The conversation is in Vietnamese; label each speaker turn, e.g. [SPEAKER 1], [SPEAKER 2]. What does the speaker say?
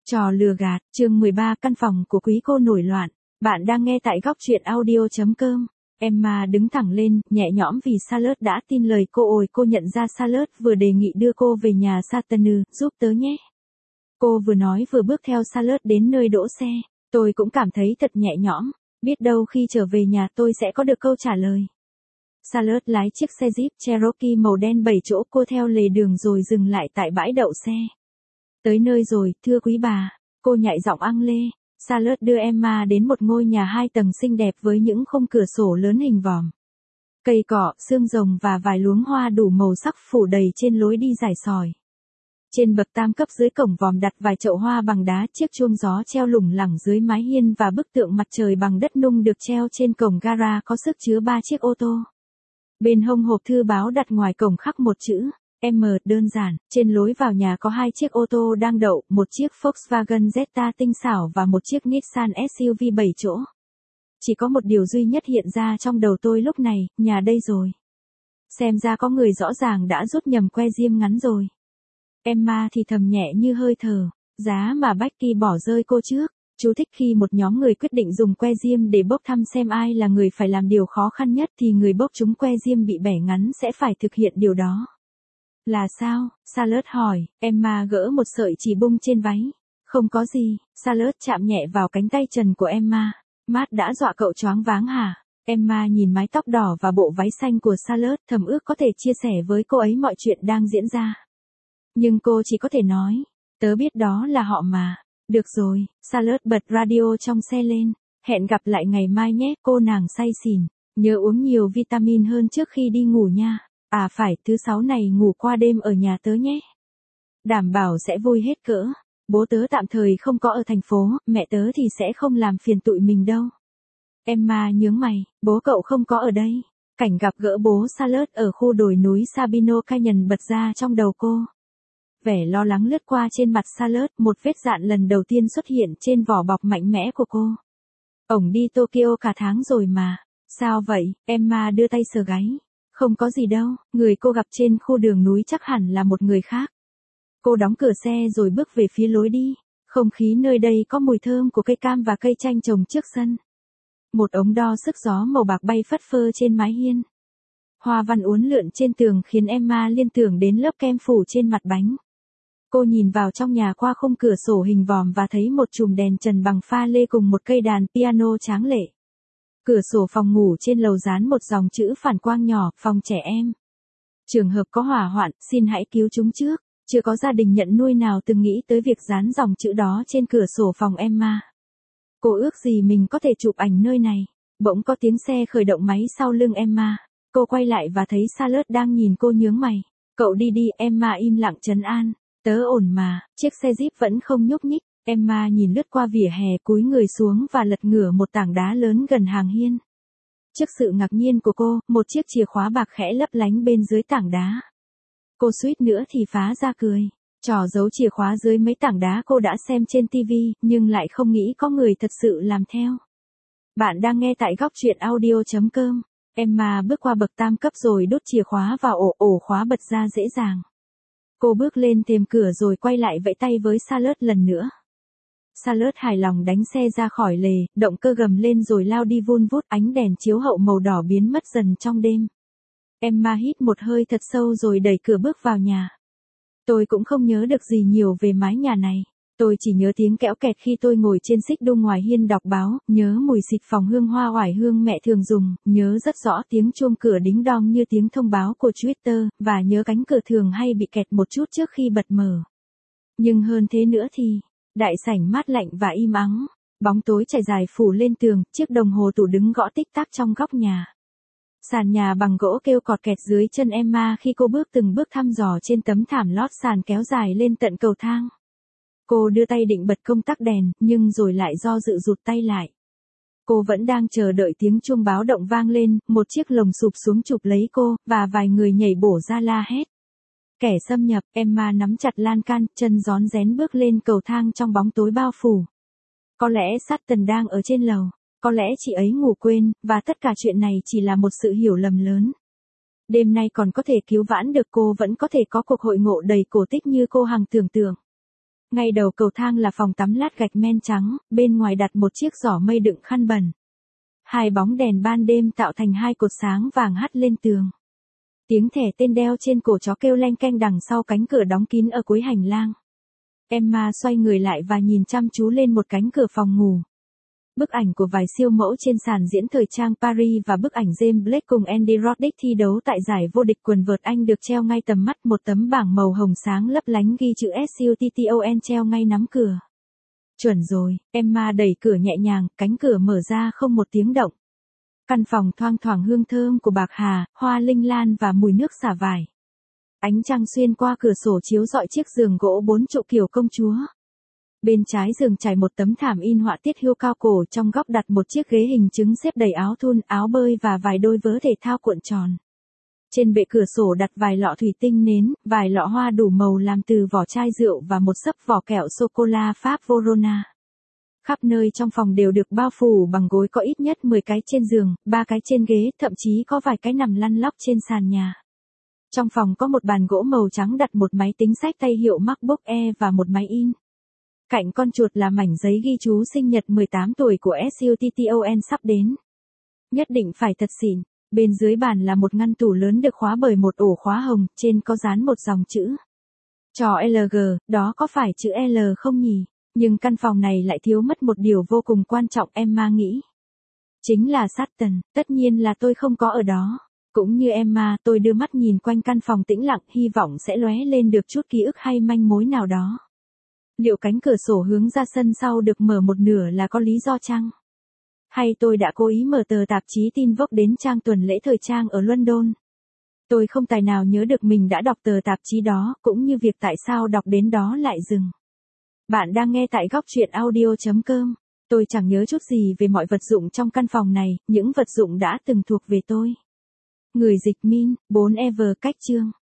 [SPEAKER 1] Trò lừa gạt, chương 13 căn phòng của quý cô nổi loạn. Bạn đang nghe tại góc truyện audio.com. Emma đứng thẳng lên, nhẹ nhõm vì Charlotte đã tin lời cô. Ôi, cô nhận ra Charlotte vừa đề nghị đưa cô về nhà Satanu, giúp tớ nhé. Cô vừa nói vừa bước theo Charlotte đến nơi đỗ xe. Tôi cũng cảm thấy thật nhẹ nhõm, biết đâu khi trở về nhà tôi sẽ có được câu trả lời. Charlotte lái chiếc xe Jeep Cherokee màu đen 7 chỗ, cô theo lề đường rồi dừng lại tại bãi đậu xe. Tới nơi rồi, thưa quý bà, cô nhại giọng ăng lê. Charlotte đưa Emma đến một ngôi nhà 2 tầng xinh đẹp với những khung cửa sổ lớn hình vòm. Cây cỏ, xương rồng và vài luống hoa đủ màu sắc phủ đầy trên lối đi dài sỏi. Trên bậc tam cấp dưới cổng vòm đặt vài chậu hoa bằng đá, chiếc chuông gió treo lủng lẳng dưới mái hiên và bức tượng mặt trời bằng đất nung được treo trên cổng gara có sức chứa 3 chiếc ô tô. Bên hông hộp thư báo đặt ngoài cổng khắc một chữ M đơn giản. Trên lối vào nhà có 2 chiếc ô tô đang đậu, một chiếc Volkswagen Jetta tinh xảo và một chiếc Nissan SUV 7 chỗ. Chỉ có một điều duy nhất hiện ra trong đầu tôi lúc này, nhà đây rồi. Xem ra có người rõ ràng đã rút nhầm que diêm ngắn rồi. Emma thì thầm nhẹ như hơi thở, giá mà Becky bỏ rơi cô trước. Chú thích: khi một nhóm người quyết định dùng que diêm để bốc thăm xem ai là người phải làm điều khó khăn nhất thì người bốc trúng que diêm bị bẻ ngắn sẽ phải thực hiện điều đó. Là sao? Charlotte hỏi. Emma gỡ một sợi chỉ bung trên váy. Không có gì. Charlotte chạm nhẹ vào cánh tay trần của Emma. Matt đã dọa cậu choáng váng hả? Emma nhìn mái tóc đỏ và bộ váy xanh của Charlotte, thầm ước có thể chia sẻ với cô ấy mọi chuyện đang diễn ra. Nhưng cô chỉ có thể nói, tớ biết đó là họ mà. Được rồi, Charlotte bật radio trong xe lên. Hẹn gặp lại ngày mai nhé, cô nàng say xỉn. Nhớ uống nhiều vitamin hơn trước khi đi ngủ nha. À phải, thứ 6 này ngủ qua đêm ở nhà tớ nhé. Đảm bảo sẽ vui hết cỡ. Bố tớ tạm thời không có ở thành phố, mẹ tớ thì sẽ không làm phiền tụi mình đâu. Emma nhướng mày, bố cậu không có ở đây. Cảnh gặp gỡ bố Charlotte ở khu đồi núi Sabino Canyon bật ra trong đầu cô. Vẻ lo lắng lướt qua trên mặt Charlotte, một vết dạn lần đầu tiên xuất hiện trên vỏ bọc mạnh mẽ của cô. Ổng đi Tokyo cả tháng rồi mà. Sao vậy? Emma đưa tay sờ gáy. Không có gì đâu, người cô gặp trên khu đường núi chắc hẳn là một người khác. Cô đóng cửa xe rồi bước về phía lối đi. Không khí nơi đây có mùi thơm của cây cam và cây chanh trồng trước sân. Một ống đo sức gió màu bạc bay phất phơ trên mái hiên. Hoa văn uốn lượn trên tường khiến Emma liên tưởng đến lớp kem phủ trên mặt bánh. Cô nhìn vào trong nhà qua khung cửa sổ hình vòm và thấy một chùm đèn trần bằng pha lê cùng một cây đàn piano tráng lệ. Cửa sổ phòng ngủ trên lầu dán một dòng chữ phản quang nhỏ, phòng trẻ em. Trường hợp có hỏa hoạn, xin hãy cứu chúng trước. Chưa có gia đình nhận nuôi nào từng nghĩ tới việc dán dòng chữ đó trên cửa sổ phòng Emma. Cô ước gì mình có thể chụp ảnh nơi này. Bỗng có tiếng xe khởi động máy sau lưng Emma. Cô quay lại và thấy Charlotte đang nhìn cô nhướng mày. Cậu đi đi, Emma im lặng trấn an. Tớ ổn mà. Chiếc xe Jeep vẫn không nhúc nhích. Emma nhìn lướt qua vỉa hè, cúi người xuống và lật ngửa một tảng đá lớn gần hàng hiên. Trước sự ngạc nhiên của cô, một chiếc chìa khóa bạc khẽ lấp lánh bên dưới tảng đá. Cô suýt nữa thì phá ra cười. Trò giấu chìa khóa dưới mấy tảng đá cô đã xem trên TV, nhưng lại không nghĩ có người thật sự làm theo. Bạn đang nghe tại góc truyện audio.com. Emma bước qua bậc tam cấp rồi đút chìa khóa vào ổ khóa bật ra dễ dàng. Cô bước lên thềm cửa rồi quay lại vẫy tay với Charlotte lần nữa. Charlotte hài lòng đánh xe ra khỏi lề, động cơ gầm lên rồi lao đi vun vút, ánh đèn chiếu hậu màu đỏ biến mất dần trong đêm. Emma hít một hơi thật sâu rồi đẩy cửa bước vào nhà. Tôi cũng không nhớ được gì nhiều về mái nhà này. Tôi chỉ nhớ tiếng kẽo kẹt khi tôi ngồi trên xích đu ngoài hiên đọc báo, nhớ mùi xịt phòng hương hoa oải hương mẹ thường dùng, nhớ rất rõ tiếng chuông cửa đính đong như tiếng thông báo của Twitter, và nhớ cánh cửa thường hay bị kẹt một chút trước khi bật mở. Nhưng hơn thế nữa thì, đại sảnh mát lạnh và im ắng, bóng tối trải dài phủ lên tường, chiếc đồng hồ tủ đứng gõ tích tắc trong góc nhà. Sàn nhà bằng gỗ kêu cọt kẹt dưới chân Emma khi cô bước từng bước thăm dò trên tấm thảm lót sàn kéo dài lên tận cầu thang. Cô đưa tay định bật công tắc đèn, nhưng rồi lại do dự rụt tay lại. Cô vẫn đang chờ đợi tiếng chuông báo động vang lên, một chiếc lồng sụp xuống chụp lấy cô, và vài người nhảy bổ ra la hét. Kẻ xâm nhập. Emma nắm chặt lan can, chân rón rén bước lên cầu thang trong bóng tối bao phủ. Có lẽ Sutton đang ở trên lầu. Có lẽ chị ấy ngủ quên, và tất cả chuyện này chỉ là một sự hiểu lầm lớn. Đêm nay còn có thể cứu vãn được, cô vẫn có thể có cuộc hội ngộ đầy cổ tích như cô hằng tưởng tượng. Ngay đầu cầu thang là phòng tắm lát gạch men trắng, bên ngoài đặt một chiếc giỏ mây đựng khăn bẩn. Hai bóng đèn ban đêm tạo thành hai cột sáng vàng hắt lên tường. Tiếng thẻ tên đeo trên cổ chó kêu leng keng đằng sau cánh cửa đóng kín ở cuối hành lang. Emma xoay người lại và nhìn chăm chú lên một cánh cửa phòng ngủ. Bức ảnh của vài siêu mẫu trên sàn diễn thời trang Paris và bức ảnh James Blake cùng Andy Roddick thi đấu tại giải vô địch quần vợt Anh được treo ngay tầm mắt, một tấm bảng màu hồng sáng lấp lánh ghi chữ SUTTON treo ngay nắm cửa. Chuẩn rồi, Emma đẩy cửa nhẹ nhàng, cánh cửa mở ra không một tiếng động. Căn phòng thoang thoảng hương thơm của bạc hà, hoa linh lan và mùi nước xả vải. Ánh trăng xuyên qua cửa sổ chiếu rọi chiếc giường gỗ 4 trụ kiểu công chúa. Bên trái giường trải một tấm thảm in họa tiết hươu cao cổ, trong góc đặt một chiếc ghế hình trứng xếp đầy áo thun, áo bơi và vài đôi vớ thể thao cuộn tròn. Trên bệ cửa sổ đặt vài lọ thủy tinh nến, vài lọ hoa đủ màu làm từ vỏ chai rượu và một xấp vỏ kẹo sô-cô-la Pháp Vorona. Khắp nơi trong phòng đều được bao phủ bằng gối, có ít nhất 10 cái trên giường, 3 cái trên ghế, thậm chí có vài cái nằm lăn lóc trên sàn nhà. Trong phòng có một bàn gỗ màu trắng đặt một máy tính xách tay hiệu MacBook Air và một máy in. Cạnh con chuột là mảnh giấy ghi chú sinh nhật 18 tuổi của SUTTON sắp đến. Nhất định phải thật xịn. Bên dưới bàn là một ngăn tủ lớn được khóa bởi một ổ khóa hồng, trên có dán một dòng chữ. Trò LG, đó có phải chữ L không nhỉ? Nhưng căn phòng này lại thiếu mất một điều vô cùng quan trọng, Emma nghĩ. Chính là Sutton, tất nhiên là tôi không có ở đó. Cũng như Emma, tôi đưa mắt nhìn quanh căn phòng tĩnh lặng, hy vọng sẽ lóe lên được chút ký ức hay manh mối nào đó. Liệu cánh cửa sổ hướng ra sân sau được mở một nửa là có lý do chăng? Hay tôi đã cố ý mở tờ tạp chí tin Vogue đến trang tuần lễ thời trang ở London? Tôi không tài nào nhớ được mình đã đọc tờ tạp chí đó, cũng như việc tại sao đọc đến đó lại dừng. Bạn đang nghe tại góc truyện audio.com. Tôi chẳng nhớ chút gì về mọi vật dụng trong căn phòng này, những vật dụng đã từng thuộc về tôi. Người dịch Min, 4 Ever cách chương.